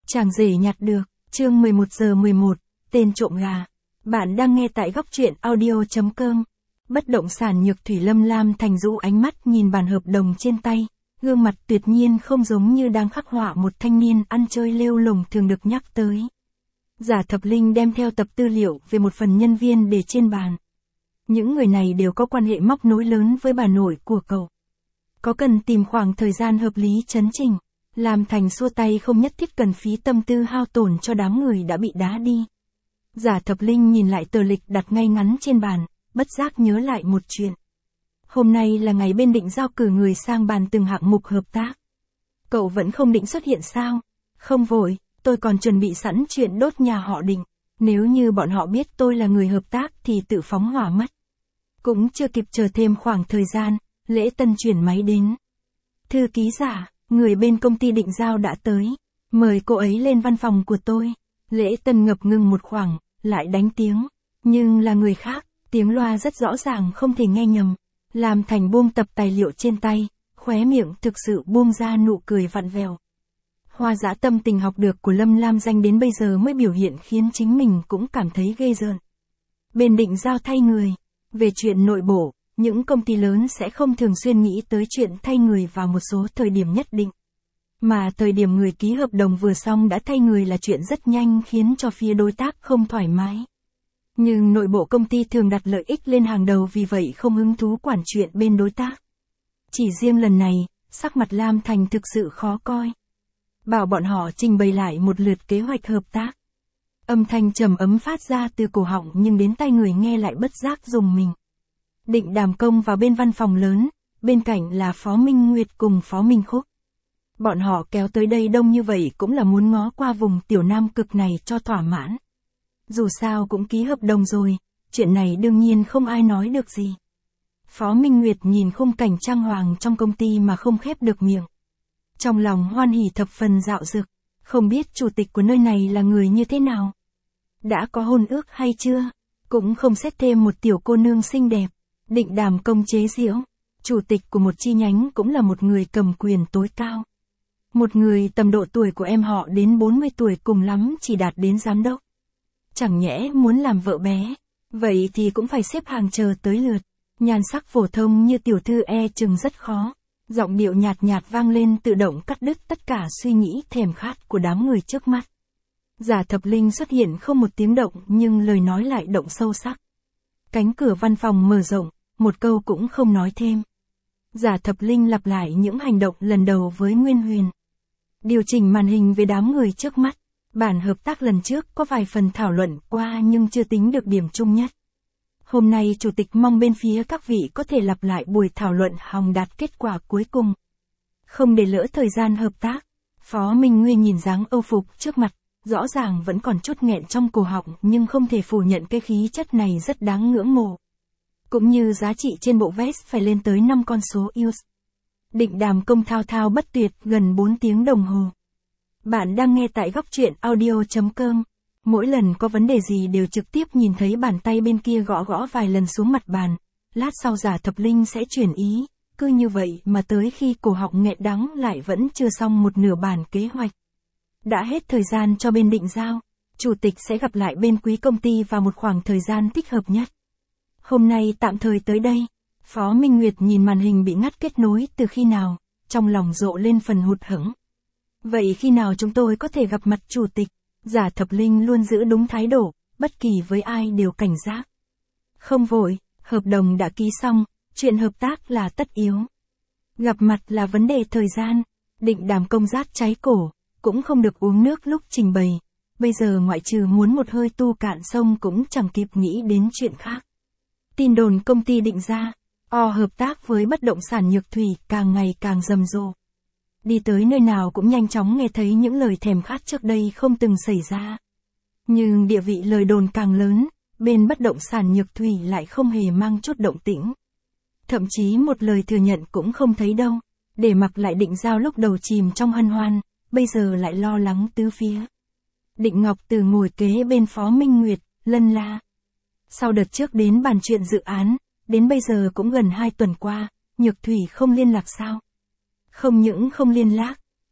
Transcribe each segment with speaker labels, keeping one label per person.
Speaker 1: Chàng rể nhặt được, chương 11 giờ 11, tên trộm gà. Bạn đang nghe tại góc truyện audio.com. Bất động sản Nhược Thủy. Lâm Lam Thành rũ ánh mắt nhìn bản hợp đồng trên tay, gương mặt tuyệt nhiên không giống như đang khắc họa một thanh niên ăn chơi lêu lồng thường được nhắc tới. Giả Thập Linh đem theo tập tư liệu về một phần nhân viên để trên bàn. Những người này đều có quan hệ móc nối lớn với bà nội của cậu. Có cần tìm khoảng thời gian hợp lý chấn chỉnh. Lam Thành xua tay, không nhất thiết cần phí tâm tư hao tổn cho đám người đã bị đá đi. Giả Thập Linh nhìn lại tờ lịch đặt ngay ngắn trên bàn, bất giác nhớ lại một chuyện. Hôm nay là ngày bên định giao cử người sang bàn từng hạng mục hợp tác. Cậu vẫn không định xuất hiện sao? Không vội, tôi còn chuẩn bị sẵn chuyện đốt nhà họ Định. Nếu như bọn họ biết tôi là người hợp tác thì tự phóng hỏa mất. Cũng chưa kịp chờ thêm khoảng thời gian, Lễ Tân chuyển máy đến. Thư ký giả, người bên công ty định giao đã tới. Mời cô ấy lên văn phòng của tôi. Lễ Tân ngập ngừng một khoảng, lại đánh tiếng. Nhưng là người khác, tiếng loa rất rõ ràng không thể nghe nhầm. Lam Thành buông tập tài liệu trên tay, khóe miệng thực sự buông ra nụ cười vặn vẹo. Hoa dã tâm tình học được của Lâm Lam Danh đến bây giờ mới biểu hiện khiến chính mình cũng cảm thấy ghê rợn. Bên định giao thay người. Về chuyện nội bộ, những công ty lớn sẽ không thường xuyên nghĩ tới chuyện thay người vào một số thời điểm nhất định. Mà thời điểm người ký hợp đồng vừa xong đã thay người là chuyện rất nhanh, khiến cho phía đối tác không thoải mái. Nhưng nội bộ công ty thường đặt lợi ích lên hàng đầu, vì vậy không hứng thú quản chuyện bên đối tác. Chỉ riêng lần này, sắc mặt Lam Thành thực sự khó coi. Bảo bọn họ trình bày lại một lượt kế hoạch hợp tác. Âm thanh trầm ấm phát ra từ cổ họng, nhưng đến tai người nghe lại bất giác rùng mình. Định Đàm Công vào bên văn phòng lớn, bên cạnh là Phó Minh Nguyệt cùng Phó Minh Khúc. Bọn họ kéo tới đây đông như vậy cũng là muốn ngó qua vùng tiểu nam cực này cho thỏa mãn. Dù sao cũng ký hợp đồng rồi, chuyện này đương nhiên không ai nói được gì. Phó Minh Nguyệt nhìn khung cảnh trang hoàng trong công ty mà không khép được miệng. Trong lòng hoan hỉ thập phần dạo dực, không biết chủ tịch của nơi này là người như thế nào. Đã có hôn ước hay chưa? Cũng không xét thêm một tiểu cô nương xinh đẹp. Định Đàm Công chế giễu, chủ tịch của một chi nhánh cũng là một người cầm quyền tối cao. Một người tầm độ tuổi của em họ đến 40 tuổi, cùng lắm chỉ đạt đến giám đốc. Chẳng nhẽ muốn làm vợ bé, vậy thì cũng phải xếp hàng chờ tới lượt. Nhan sắc phổ thông như tiểu thư chừng rất khó. Giọng điệu nhạt nhạt vang lên tự động cắt đứt tất cả suy nghĩ thèm khát của đám người trước mắt. Giả Thập Linh xuất hiện không một tiếng động, nhưng lời nói lại động sâu sắc. Cánh cửa văn phòng mở rộng, một câu cũng không nói thêm. Giả Thập Linh lặp lại những hành động lần đầu với Nguyên Huyền. Điều chỉnh màn hình về đám người trước mắt. Bản hợp tác lần trước có vài phần thảo luận qua nhưng chưa tính được điểm chung nhất. Hôm nay chủ tịch mong bên phía các vị có thể lặp lại buổi thảo luận hòng đạt kết quả cuối cùng. Không để lỡ thời gian hợp tác. Phó Minh Nguyên nhìn dáng âu phục trước mặt, rõ ràng vẫn còn chút nghẹn trong cổ họng, nhưng không thể phủ nhận cái khí chất này rất đáng ngưỡng mộ. Cũng như giá trị trên bộ vest phải lên tới 5 con số US. Định Đàm Công thao thao bất tuyệt gần 4 tiếng đồng hồ. Bạn đang nghe tại góc truyện audio.com. Mỗi lần có vấn đề gì đều trực tiếp nhìn thấy bàn tay bên kia gõ gõ vài lần xuống mặt bàn. Lát sau Giả Thập Linh sẽ chuyển ý. Cứ như vậy mà tới khi cổ họng nghẹn đắng lại vẫn chưa xong một nửa bản kế hoạch. Đã hết thời gian cho bên định giao. Chủ tịch sẽ gặp lại bên quý công ty vào một khoảng thời gian thích hợp nhất. Hôm nay tạm thời tới đây. Phó Minh Nguyệt nhìn màn hình bị ngắt kết nối từ khi nào, trong lòng rộ lên phần hụt hẫng. Vậy khi nào chúng tôi có thể gặp mặt chủ tịch? Giả Thập Linh luôn giữ đúng thái độ, bất kỳ với ai đều cảnh giác. Không vội, hợp đồng đã ký xong, chuyện hợp tác là tất yếu. Gặp mặt là vấn đề thời gian. Định Đàm Công rát cháy cổ, cũng không được uống nước lúc trình bày. Bây giờ ngoại trừ muốn một hơi tu cạn sông cũng chẳng kịp nghĩ đến chuyện khác. Tin đồn công ty định ra, hợp tác với bất động sản Nhược Thủy càng ngày càng rầm rộ. Đi tới nơi nào cũng nhanh chóng nghe thấy những lời thèm khát trước đây không từng xảy ra. Nhưng địa vị lời đồn càng lớn, bên bất động sản Nhược Thủy lại không hề mang chút động tĩnh. Thậm chí một lời thừa nhận cũng không thấy đâu, để mặc lại định giao lúc đầu chìm trong hân hoan, bây giờ lại lo lắng tứ phía. Định Ngọc Từ ngồi kế bên Phó Minh Nguyệt, lân la. Sau đợt trước đến bàn chuyện dự án, đến bây giờ cũng gần 2 tuần qua, Nhược Thủy không liên lạc sao? Không những không liên lạc,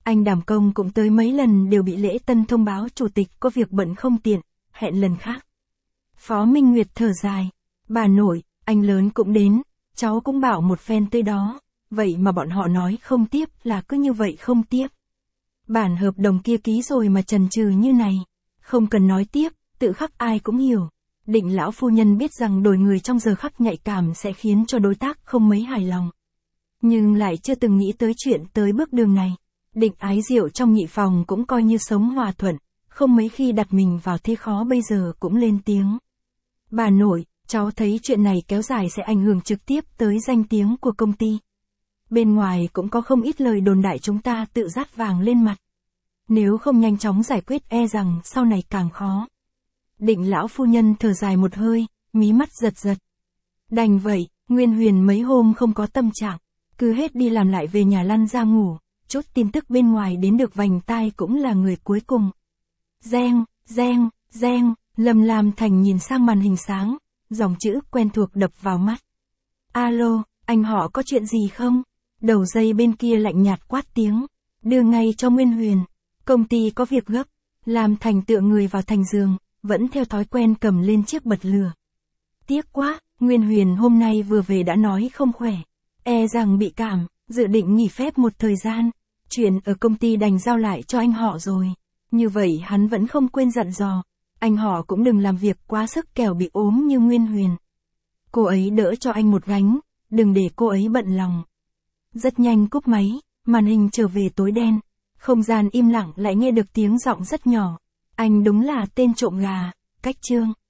Speaker 1: Anh đảm công cũng tới mấy lần đều bị lễ tân thông báo chủ tịch có việc bận không tiện, hẹn lần khác. Phó Minh Nguyệt thở dài. Bà nội, anh lớn cũng đến, cháu cũng bảo một phen tới đó, vậy mà bọn họ nói không tiếp là cứ như vậy không tiếp. Bản hợp đồng kia ký rồi mà chần chừ như này, không cần nói tiếp, tự khắc ai cũng hiểu. Định lão phu nhân biết rằng đổi người trong giờ khắc nhạy cảm sẽ khiến cho đối tác không mấy hài lòng. Nhưng lại chưa từng nghĩ tới chuyện tới bước đường này. Định ái rượu trong nhị phòng cũng coi như sống hòa thuận, không mấy khi đặt mình vào thế khó bây giờ cũng lên tiếng. Bà nội, cháu thấy chuyện này kéo dài sẽ ảnh hưởng trực tiếp tới danh tiếng của công ty. Bên ngoài cũng có không ít lời đồn đại chúng ta tự dát vàng lên mặt. Nếu không nhanh chóng giải quyết e rằng sau này càng khó. Định lão phu nhân thở dài một hơi, mí mắt giật giật. Đành vậy, Nguyên Huyền mấy hôm không có tâm trạng, cứ hết đi làm lại về nhà lăn ra ngủ, chút tin tức bên ngoài đến được vành tai cũng là người cuối cùng. Reng, reng, reng, Lâm Lam Thành nhìn sang màn hình sáng, dòng chữ quen thuộc đập vào mắt. Alo, anh họ có chuyện gì không? Đầu dây bên kia lạnh nhạt quát tiếng, đưa ngay cho Nguyên Huyền, công ty có việc gấp. Lam Thành tựa người vào thành giường, vẫn theo thói quen cầm lên chiếc bật lửa. Tiếc quá, Nguyên Huyền hôm nay vừa về đã nói không khỏe, e rằng bị cảm, dự định nghỉ phép một thời gian. Chuyện ở công ty đành giao lại cho anh họ rồi. Như vậy hắn vẫn không quên dặn dò, anh họ cũng đừng làm việc quá sức kẻo bị ốm như Nguyên Huyền. Cô ấy đỡ cho anh một gánh, đừng để cô ấy bận lòng. Rất nhanh cúp máy, màn hình trở về tối đen, không gian im lặng lại nghe được tiếng giọng rất nhỏ. Anh đúng là tên trộm gà, cách chương.